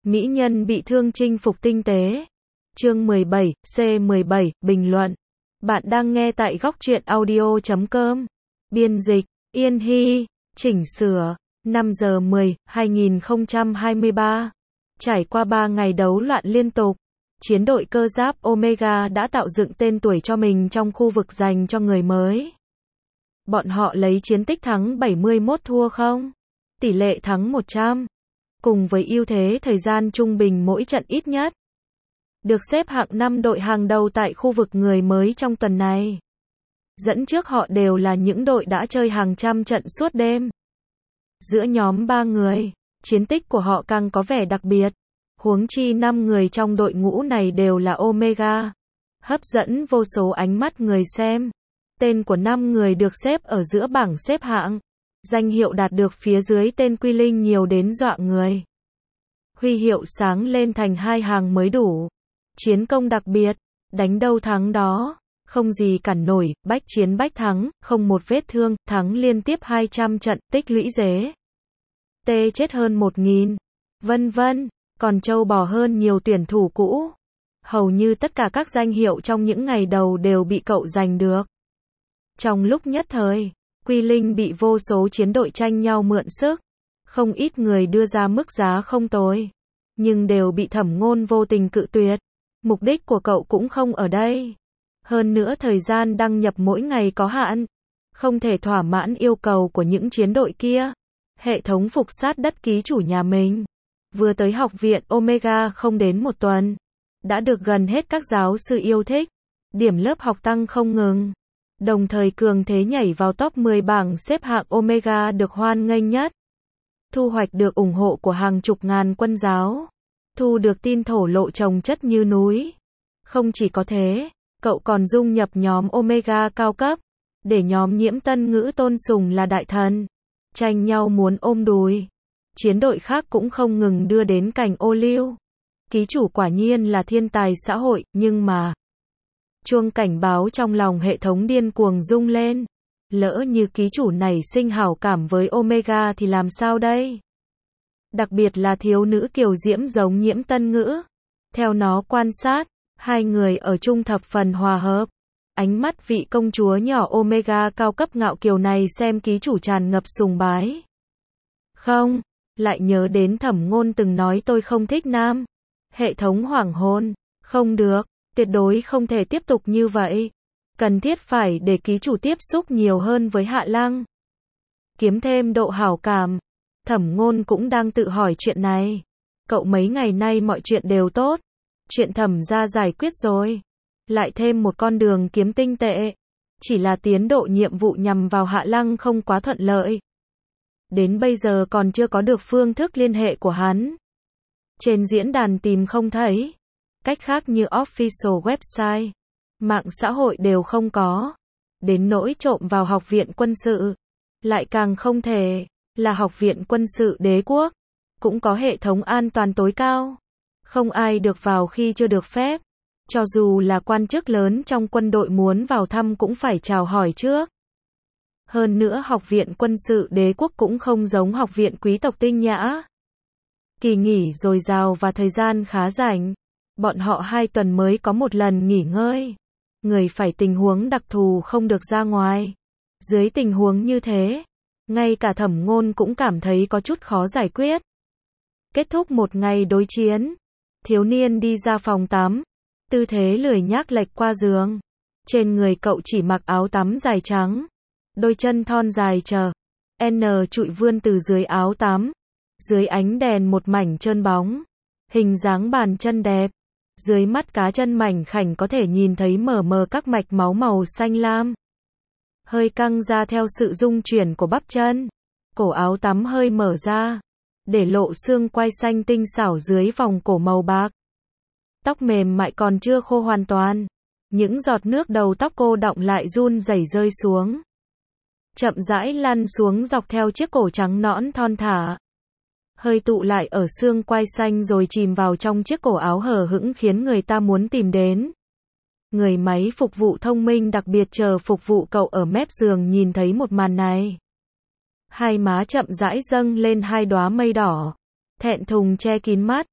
Mỹ nhân bị thương chinh phục tinh tế. Chương 17, C17, bình luận. Bạn đang nghe tại góc truyện audio.com. Biên dịch, Yên Hy, chỉnh sửa, 5 giờ 10, 2023. Trải qua 3 ngày đấu loạn liên tục, chiến đội cơ giáp Omega đã tạo dựng tên tuổi cho mình trong khu vực dành cho người mới. Bọn họ lấy chiến tích thắng 71 thua 0, tỷ lệ thắng 100, cùng với ưu thế thời gian trung bình mỗi trận ít nhất. Được xếp hạng 5 đội hàng đầu tại khu vực người mới trong tuần này. Dẫn trước họ đều là những đội đã chơi hàng trăm trận suốt đêm. Giữa nhóm 3 người, chiến tích của họ càng có vẻ đặc biệt. Huống chi 5 người trong đội ngũ này đều là Omega. Hấp dẫn vô số ánh mắt người xem. Tên của 5 người được xếp ở giữa bảng xếp hạng. Danh hiệu đạt được phía dưới tên Quy Linh nhiều đến dọa người. Huy hiệu sáng lên thành 2 hàng mới đủ. Chiến công đặc biệt, đánh đâu thắng đó, không gì cản nổi, bách chiến bách thắng, không một vết thương, thắng liên tiếp 200 trận, tích lũy dế. Tê chết hơn 1000, vân vân, còn trâu bò hơn nhiều tuyển thủ cũ. Hầu như tất cả các danh hiệu trong những ngày đầu đều bị cậu giành được. Trong lúc nhất thời, Quy Linh bị vô số chiến đội tranh nhau mượn sức. Không ít người đưa ra mức giá không tồi, nhưng đều bị Thẩm Ngôn vô tình cự tuyệt. Mục đích của cậu cũng không ở đây. Hơn nữa thời gian đăng nhập mỗi ngày có hạn, không thể thỏa mãn yêu cầu của những chiến đội kia. Hệ thống phục sát đất ký chủ nhà mình. Vừa tới học viện Omega không đến một tuần, đã được gần hết các giáo sư yêu thích. Điểm lớp học tăng không ngừng. Đồng thời cường thế nhảy vào top 10 bảng xếp hạng Omega được hoan nghênh nhất. Thu hoạch được ủng hộ của hàng chục ngàn quân giáo. Thu được tin thổ lộ chồng chất như núi. Không chỉ có thế, cậu còn dung nhập nhóm Omega cao cấp, để nhóm Nhiễm Tân Ngữ tôn sùng là đại thần, tranh nhau muốn ôm đùi. Chiến đội khác cũng không ngừng đưa đến cảnh ô liu. Ký chủ quả nhiên là thiên tài xã hội, nhưng mà chuông cảnh báo trong lòng hệ thống điên cuồng rung lên. Lỡ như ký chủ này sinh hảo cảm với Omega thì làm sao đây? Đặc biệt là thiếu nữ kiều diễm giống Nhiễm Tân Ngữ. Theo nó quan sát, hai người ở chung thập phần hòa hợp. Ánh mắt vị công chúa nhỏ Omega cao cấp ngạo kiều này xem ký chủ tràn ngập sùng bái. Không, lại nhớ đến Thẩm Ngôn từng nói tôi không thích nam. Hệ thống hoảng hồn, không được, tuyệt đối không thể tiếp tục như vậy. Cần thiết phải để ký chủ tiếp xúc nhiều hơn với Hạ Lăng. Kiếm thêm độ hảo cảm. Thẩm Ngôn cũng đang tự hỏi chuyện này. Cậu mấy ngày nay mọi chuyện đều tốt. Chuyện Thẩm gia giải quyết rồi. Lại thêm một con đường kiếm tinh tệ. Chỉ là tiến độ nhiệm vụ nhằm vào Hạ Lăng không quá thuận lợi. Đến bây giờ còn chưa có được phương thức liên hệ của hắn. Trên diễn đàn tìm không thấy. Cách khác như official website, mạng xã hội đều không có. Đến nỗi trộm vào học viện quân sự. Lại càng không thể. Là học viện quân sự đế quốc, cũng có hệ thống an toàn tối cao. Không ai được vào khi chưa được phép. Cho dù là quan chức lớn trong quân đội muốn vào thăm cũng phải chào hỏi trước. Hơn nữa học viện quân sự đế quốc cũng không giống học viện quý tộc tinh nhã. Kỳ nghỉ dồi dào và thời gian khá rảnh. Bọn họ 2 tuần mới có một lần nghỉ ngơi. Người phải tình huống đặc thù không được ra ngoài. Dưới tình huống như thế, ngay cả Thẩm Ngôn cũng cảm thấy có chút khó giải quyết. Kết thúc một ngày đối chiến, thiếu niên đi ra phòng tắm, tư thế lười nhác lệch qua giường. Trên người cậu chỉ mặc áo tắm dài trắng, đôi chân thon dài chờ N trụi vươn từ dưới áo tắm. Dưới ánh đèn một mảnh trơn bóng, hình dáng bàn chân đẹp. Dưới mắt cá chân mảnh khảnh có thể nhìn thấy mờ mờ các mạch máu màu xanh lam. Hơi căng ra theo sự rung chuyển của bắp chân. Cổ áo tắm hơi mở ra, để lộ xương quai xanh tinh xảo dưới vòng cổ màu bạc. Tóc mềm mại còn chưa khô hoàn toàn. Những giọt nước đầu tóc cô đọng lại run rẩy rơi xuống. Chậm rãi lăn xuống dọc theo chiếc cổ trắng nõn thon thả. Hơi tụ lại ở xương quai xanh rồi chìm vào trong chiếc cổ áo hở hững khiến người ta muốn tìm đến. Người máy phục vụ thông minh đặc biệt chờ phục vụ cậu ở mép giường nhìn thấy một màn này. Hai má chậm rãi dâng lên 2 đóa mây đỏ. Thẹn thùng che kín mắt.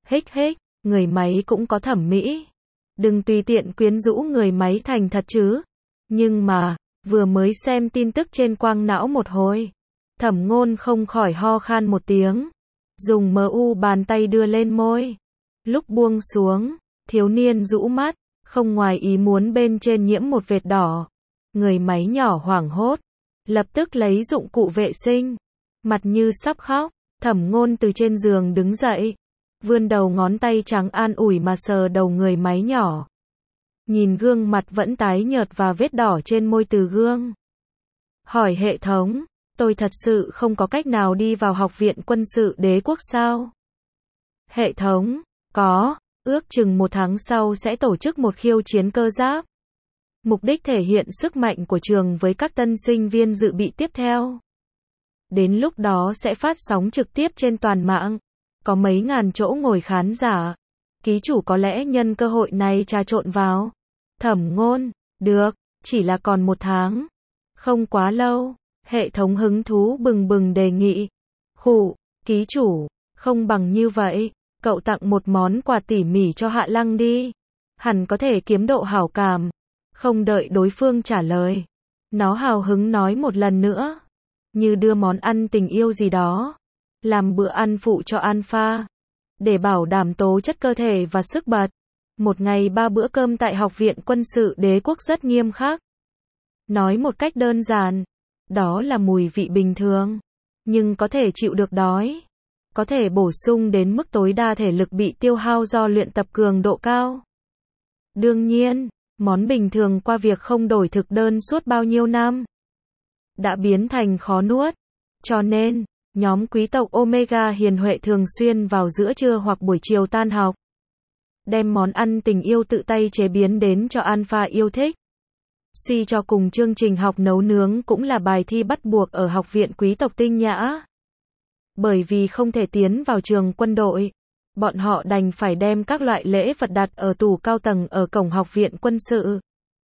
Hích hích, người máy cũng có thẩm mỹ. Đừng tùy tiện quyến rũ người máy thành thật chứ. Nhưng mà, vừa mới xem tin tức trên quang não một hồi, Thẩm Ngôn không khỏi ho khan một tiếng, dùng MU bàn tay đưa lên môi. Lúc buông xuống, thiếu niên rũ mắt, không ngoài ý muốn bên trên nhiễm một vệt đỏ. Người máy nhỏ hoảng hốt, lập tức lấy dụng cụ vệ sinh, mặt như sắp khóc. Thẩm Ngôn từ trên giường đứng dậy, vươn đầu ngón tay trắng an ủi mà sờ đầu người máy nhỏ. Nhìn gương mặt vẫn tái nhợt và vết đỏ trên môi từ gương. Hỏi hệ thống, tôi thật sự không có cách nào đi vào Học viện Quân sự Đế quốc sao? Hệ thống, có, ước chừng 1 tháng sau sẽ tổ chức một khiêu chiến cơ giáp. Mục đích thể hiện sức mạnh của trường với các tân sinh viên dự bị tiếp theo. Đến lúc đó sẽ phát sóng trực tiếp trên toàn mạng. Có mấy ngàn chỗ ngồi khán giả. Ký chủ có lẽ nhân cơ hội này trà trộn vào. Thẩm Ngôn, được, chỉ là còn 1 tháng. Không quá lâu, hệ thống hứng thú bừng bừng đề nghị. Khụ, ký chủ, không bằng như vậy, cậu tặng một món quà tỉ mỉ cho Hạ Lăng đi. Hẳn có thể kiếm độ hảo cảm. Không đợi đối phương trả lời, nó hào hứng nói một lần nữa. Như đưa món ăn tình yêu gì đó. Làm bữa ăn phụ cho Alpha. Để bảo đảm tố chất cơ thể và sức bật. Một ngày 3 bữa cơm tại Học viện Quân sự Đế quốc rất nghiêm khắc. Nói một cách đơn giản, đó là mùi vị bình thường, nhưng có thể chịu được đói. Có thể bổ sung đến mức tối đa thể lực bị tiêu hao do luyện tập cường độ cao. Đương nhiên, món bình thường qua việc không đổi thực đơn suốt bao nhiêu năm đã biến thành khó nuốt. Cho nên, nhóm quý tộc Omega hiền huệ thường xuyên vào giữa trưa hoặc buổi chiều tan học, đem món ăn tình yêu tự tay chế biến đến cho Alpha yêu thích. Suy cho cùng chương trình học nấu nướng cũng là bài thi bắt buộc ở Học viện Quý tộc Tinh Nhã. Bởi vì không thể tiến vào trường quân đội, bọn họ đành phải đem các loại lễ vật đặt ở tủ cao tầng ở cổng Học viện Quân sự.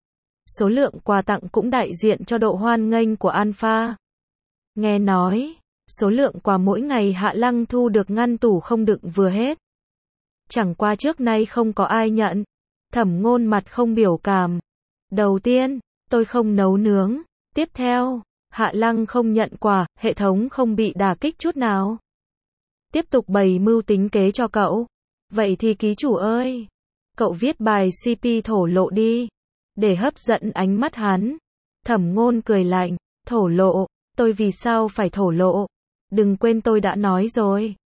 Số lượng quà tặng cũng đại diện cho độ hoan nghênh của Alpha. Nghe nói, số lượng quà mỗi ngày Hạ Lăng thu được ngăn tủ không đựng vừa hết. Chẳng qua trước nay không có ai nhận. Thẩm Ngôn mặt không biểu cảm. Đầu tiên, tôi không nấu nướng. Tiếp theo, Hạ Lăng không nhận quà, hệ thống không bị đả kích chút nào. Tiếp tục bày mưu tính kế cho cậu. Vậy thì ký chủ ơi, cậu viết bài CP thổ lộ đi, để hấp dẫn ánh mắt hắn. Thẩm Ngôn cười lạnh, thổ lộ, tôi vì sao phải thổ lộ? Đừng quên tôi đã nói rồi.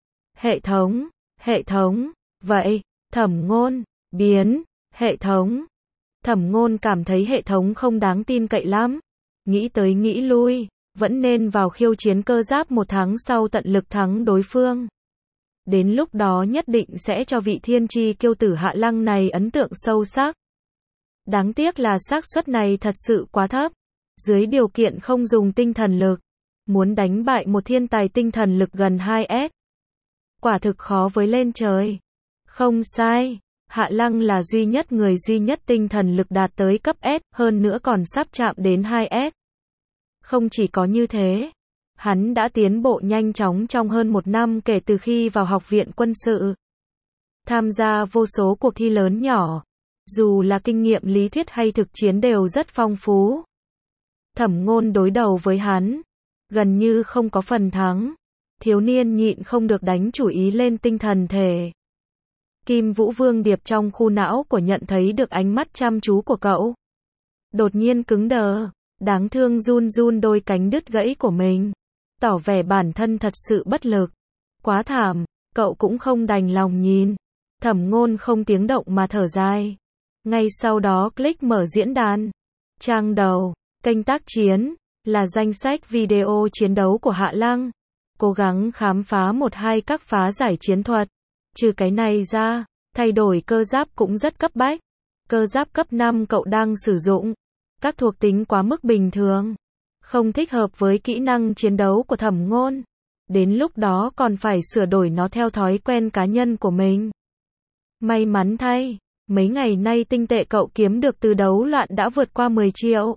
Hệ thống, vậy, Thẩm Ngôn, biến, hệ thống. Thẩm Ngôn cảm thấy hệ thống không đáng tin cậy lắm. Nghĩ tới nghĩ lui, vẫn nên vào khiêu chiến cơ giáp 1 tháng sau tận lực thắng đối phương. Đến lúc đó nhất định sẽ cho vị thiên chi kiêu tử Hạ Lăng này ấn tượng sâu sắc. Đáng tiếc là xác suất này thật sự quá thấp. Dưới điều kiện không dùng tinh thần lực, muốn đánh bại một thiên tài tinh thần lực gần 2S. Quả thực khó với lên trời. Không sai, Hạ Lăng là người duy nhất tinh thần lực đạt tới cấp S, hơn nữa còn sắp chạm đến 2S. Không chỉ có như thế, hắn đã tiến bộ nhanh chóng trong hơn 1 năm kể từ khi vào Học viện Quân sự. Tham gia vô số cuộc thi lớn nhỏ, dù là kinh nghiệm lý thuyết hay thực chiến đều rất phong phú. Thẩm Ngôn đối đầu với hắn, gần như không có phần thắng. Thiếu niên nhịn không được đánh chủ ý lên tinh thần thể. Kim Vũ Vương Điệp trong khu não của nhận thấy được ánh mắt chăm chú của cậu. Đột nhiên cứng đờ, đáng thương run run đôi cánh đứt gãy của mình. Tỏ vẻ bản thân thật sự bất lực. Quá thảm, cậu cũng không đành lòng nhìn. Thẩm Ngôn không tiếng động mà thở dài. Ngay sau đó click mở diễn đàn. Trang đầu, kênh tác chiến, là danh sách video chiến đấu của Hạ Lăng. Cố gắng khám phá 1-2 các phá giải chiến thuật. Trừ cái này ra, thay đổi cơ giáp cũng rất cấp bách. Cơ giáp cấp 5 cậu đang sử dụng. Các thuộc tính quá mức bình thường. Không thích hợp với kỹ năng chiến đấu của Thẩm Ngôn. Đến lúc đó còn phải sửa đổi nó theo thói quen cá nhân của mình. May mắn thay, mấy ngày nay tinh tệ cậu kiếm được từ đấu loạn đã vượt qua 10 triệu.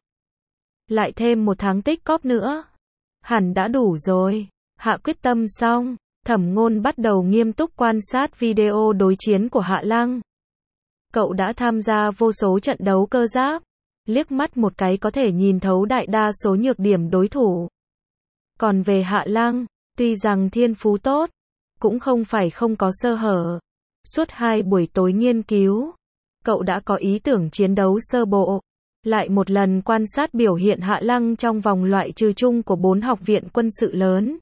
Lại thêm 1 tháng tích cóp nữa. Hẳn đã đủ rồi. Hạ quyết tâm xong, Thẩm Ngôn bắt đầu nghiêm túc quan sát video đối chiến của Hạ Lăng. Cậu đã tham gia vô số trận đấu cơ giáp, liếc mắt một cái có thể nhìn thấu đại đa số nhược điểm đối thủ. Còn về Hạ Lăng, tuy rằng thiên phú tốt, cũng không phải không có sơ hở. Suốt 2 buổi tối nghiên cứu, cậu đã có ý tưởng chiến đấu sơ bộ. Lại một lần quan sát biểu hiện Hạ Lăng trong vòng loại trừ chung của 4 học viện quân sự lớn.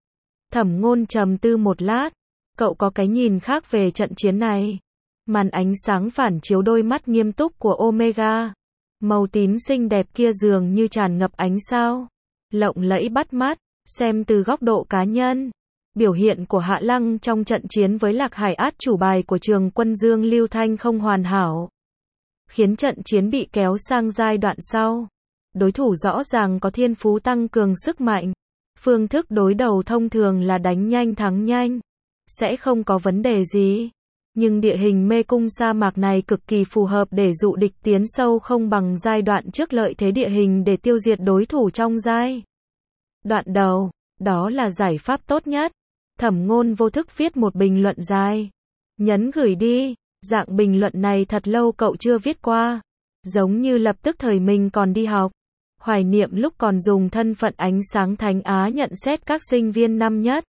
Thẩm Ngôn trầm tư một lát, cậu có cái nhìn khác về trận chiến này. Màn ánh sáng phản chiếu đôi mắt nghiêm túc của Omega. Màu tím xinh đẹp kia dường như tràn ngập ánh sao, lộng lẫy bắt mắt. Xem từ góc độ cá nhân, biểu hiện của Hạ Lăng trong trận chiến với Lạc Hải át chủ bài của trường quân Dương Lưu Thanh không hoàn hảo, khiến trận chiến bị kéo sang giai đoạn sau. Đối thủ rõ ràng có thiên phú tăng cường sức mạnh. Phương thức đối đầu thông thường là đánh nhanh thắng nhanh, sẽ không có vấn đề gì. Nhưng địa hình mê cung sa mạc này cực kỳ phù hợp để dụ địch tiến sâu không bằng giai đoạn trước lợi thế địa hình để tiêu diệt đối thủ trong giai đoạn đầu. Đó là giải pháp tốt nhất. Thẩm Ngôn vô thức viết một bình luận dài. Nhấn gửi đi. Dạng bình luận này thật lâu cậu chưa viết qua. Giống như lập tức thời mình còn đi học. Hoài niệm lúc còn dùng thân phận ánh sáng Thánh Á nhận xét các sinh viên năm nhất.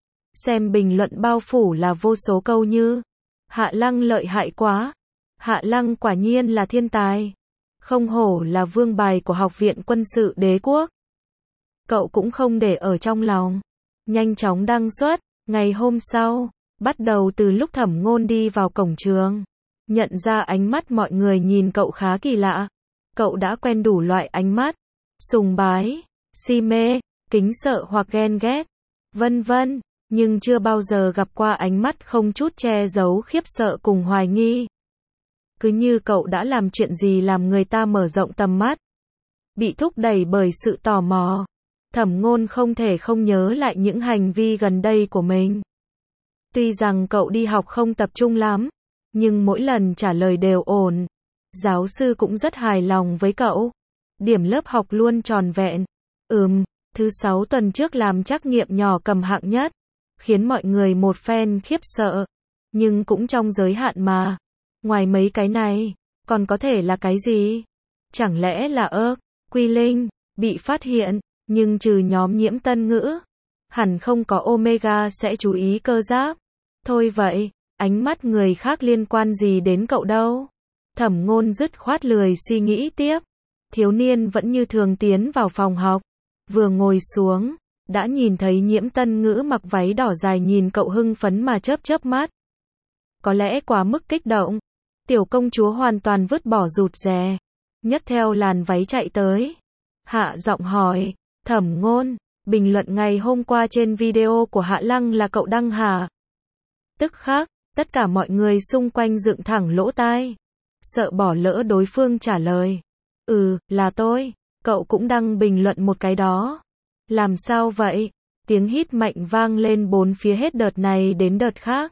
Xem bình luận bao phủ là vô số câu như: Hạ Lăng lợi hại quá. Hạ Lăng quả nhiên là thiên tài. Không hổ là vương bài của Học viện Quân sự Đế quốc. Cậu cũng không để ở trong lòng. Nhanh chóng đăng xuất. Ngày hôm sau, bắt đầu từ lúc Thẩm Ngôn đi vào cổng trường, nhận ra ánh mắt mọi người nhìn cậu khá kỳ lạ. Cậu đã quen đủ loại ánh mắt: sùng bái, si mê, kính sợ hoặc ghen ghét, vân vân, nhưng chưa bao giờ gặp qua ánh mắt không chút che giấu khiếp sợ cùng hoài nghi. Cứ như cậu đã làm chuyện gì làm người ta mở rộng tầm mắt. Bị thúc đẩy bởi sự tò mò, Thẩm Ngôn không thể không nhớ lại những hành vi gần đây của mình. Tuy rằng cậu đi học không tập trung lắm, nhưng mỗi lần trả lời đều ổn. Giáo sư cũng rất hài lòng với cậu. Điểm lớp học luôn tròn vẹn. Thứ 6 tuần trước làm trắc nghiệm nhỏ cầm hạng nhất, khiến mọi người một phen khiếp sợ. Nhưng cũng trong giới hạn mà. Ngoài mấy cái này, còn có thể là cái gì? Chẳng lẽ là Quy Linh bị phát hiện, nhưng trừ nhóm Nhiễm Tân Ngữ, hẳn không có Omega sẽ chú ý cơ giáp. Thôi vậy, ánh mắt người khác liên quan gì đến cậu đâu. Thẩm Ngôn dứt khoát lười suy nghĩ tiếp. Thiếu niên vẫn như thường tiến vào phòng học. Vừa ngồi xuống, đã nhìn thấy Nhiễm Tân Ngữ mặc váy đỏ dài nhìn cậu hưng phấn mà chớp chớp mắt. Có lẽ quá mức kích động, tiểu công chúa hoàn toàn vứt bỏ rụt rè, nhấc theo làn váy chạy tới. Hạ giọng hỏi: Thẩm Ngôn, bình luận ngày hôm qua trên video của Hạ Lăng là cậu đăng hả? Tức khắc, tất cả mọi người xung quanh dựng thẳng lỗ tai, sợ bỏ lỡ đối phương trả lời. Là tôi. Cậu cũng đăng bình luận một cái đó. Làm sao vậy? Tiếng hít mạnh vang lên bốn phía hết đợt này đến đợt khác.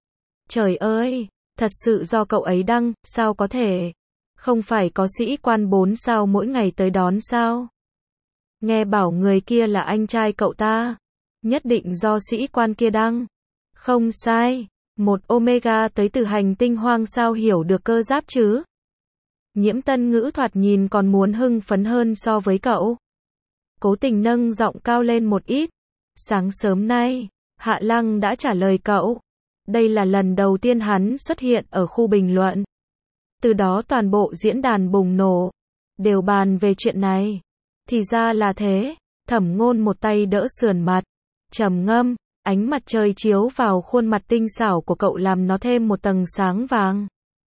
Trời ơi, thật sự do cậu ấy đăng, sao có thể? Không phải có sĩ quan 4 sao mỗi ngày tới đón sao? Nghe bảo người kia là anh trai cậu ta. Nhất định do sĩ quan kia đăng. Không sai, một Omega tới từ hành tinh hoang sao hiểu được cơ giáp chứ? Nhiễm Tân Ngữ thoạt nhìn còn muốn hưng phấn hơn so với cậu. Cố tình nâng giọng cao lên một ít. Sáng sớm nay, Hạ Lăng đã trả lời cậu. Đây là lần đầu tiên hắn xuất hiện ở khu bình luận. Từ đó toàn bộ diễn đàn bùng nổ, đều bàn về chuyện này. Thì ra là thế. Thẩm Ngôn một tay đỡ sườn mặt, trầm ngâm. Ánh mặt trời chiếu vào khuôn mặt tinh xảo của cậu làm nó thêm một tầng sáng vàng.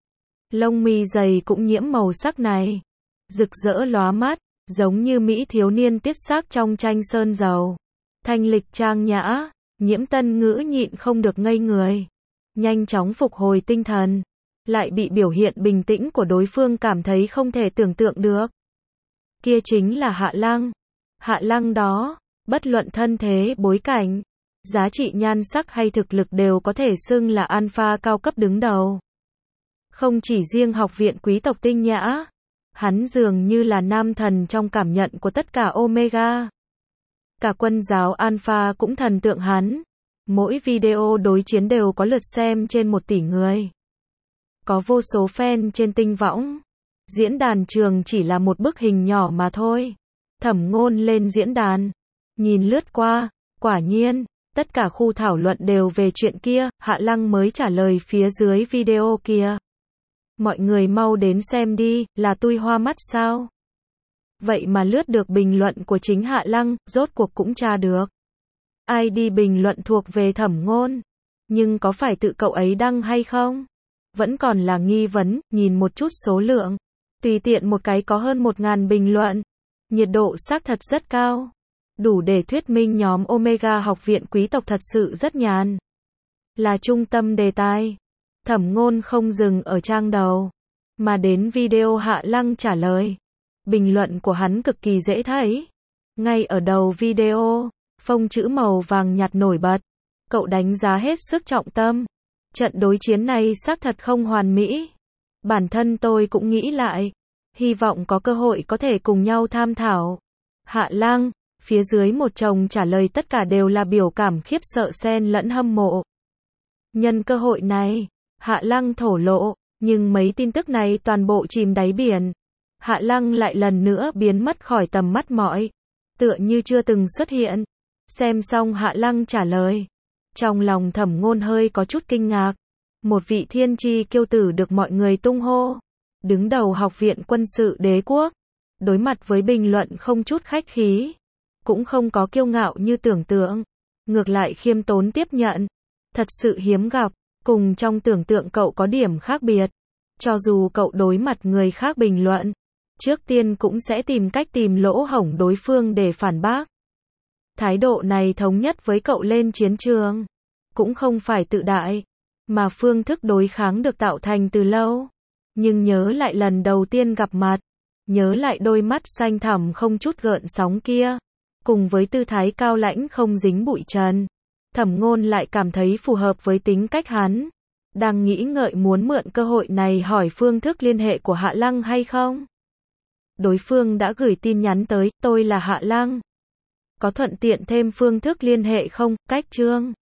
Lông mi dày cũng nhiễm màu sắc này, rực rỡ lóa mắt, giống như mỹ thiếu niên tiết sắc trong tranh sơn dầu. Thanh lịch trang nhã, Nhiễm Tân Ngữ nhịn không được ngây người. Nhanh chóng phục hồi tinh thần, lại bị biểu hiện bình tĩnh của đối phương cảm thấy không thể tưởng tượng được. Kia chính là Hạ Lăng. Hạ Lăng đó, bất luận thân thế bối cảnh, giá trị nhan sắc hay thực lực đều có thể xưng là alpha cao cấp đứng đầu. Không chỉ riêng học viện quý tộc tinh nhã, hắn dường như là nam thần trong cảm nhận của tất cả Omega. Cả quân giáo alpha cũng thần tượng hắn. Mỗi video đối chiến đều có lượt xem trên 1 tỷ người. Có vô số fan trên tinh võng. Diễn đàn trường chỉ là một bức hình nhỏ mà thôi. Thẩm Ngôn lên diễn đàn. Nhìn lướt qua, quả nhiên, tất cả khu thảo luận đều về chuyện kia, Hạ Lăng mới trả lời phía dưới video kia. Mọi người mau đến xem đi, là tui hoa mắt sao? Vậy mà lướt được bình luận của chính Hạ Lăng, rốt cuộc cũng tra được. ID bình luận thuộc về Thẩm Ngôn. Nhưng có phải tự cậu ấy đăng hay không? Vẫn còn là nghi vấn, nhìn một chút số lượng. Tùy tiện một cái có hơn 1.000 bình luận. Nhiệt độ xác thật rất cao. Đủ để thuyết minh nhóm Omega học viện quý tộc thật sự rất nhàn. Là trung tâm đề tài. Thẩm Ngôn không dừng ở trang đầu, mà đến video Hạ Lăng trả lời. Bình luận của hắn cực kỳ dễ thấy. Ngay ở đầu video, phông chữ màu vàng nhạt nổi bật. Cậu đánh giá hết sức trọng tâm. Trận đối chiến này xác thật không hoàn mỹ. Bản thân tôi cũng nghĩ lại. Hy vọng có cơ hội có thể cùng nhau tham thảo. Hạ Lăng, phía dưới một chồng trả lời tất cả đều là biểu cảm khiếp sợ xen lẫn hâm mộ. Nhân cơ hội này, Hạ Lăng thổ lộ, nhưng mấy tin tức này toàn bộ chìm đáy biển. Hạ Lăng lại lần nữa biến mất khỏi tầm mắt mọi. Tựa như chưa từng xuất hiện. Xem xong Hạ Lăng trả lời. Trong lòng Thẩm Ngôn hơi có chút kinh ngạc. Một vị thiên chi kiêu tử được mọi người tung hô. Đứng đầu học viện quân sự đế quốc. Đối mặt với bình luận không chút khách khí. Cũng không có kiêu ngạo như tưởng tượng. Ngược lại khiêm tốn tiếp nhận. Thật sự hiếm gặp. Cùng trong tưởng tượng cậu có điểm khác biệt. Cho dù cậu đối mặt người khác bình luận. Trước tiên cũng sẽ tìm cách tìm lỗ hổng đối phương để phản bác. Thái độ này thống nhất với cậu lên chiến trường. Cũng không phải tự đại. Mà phương thức đối kháng được tạo thành từ lâu. Nhưng nhớ lại lần đầu tiên gặp mặt. Nhớ lại đôi mắt xanh thẳm không chút gợn sóng kia. Cùng với tư thái cao lãnh không dính bụi trần. Thẩm Ngôn lại cảm thấy phù hợp với tính cách hắn. Đang nghĩ ngợi muốn mượn cơ hội này hỏi phương thức liên hệ của Hạ Lăng hay không. Đối phương đã gửi tin nhắn tới, tôi là Hạ Lăng. Có thuận tiện thêm phương thức liên hệ không, cách chương.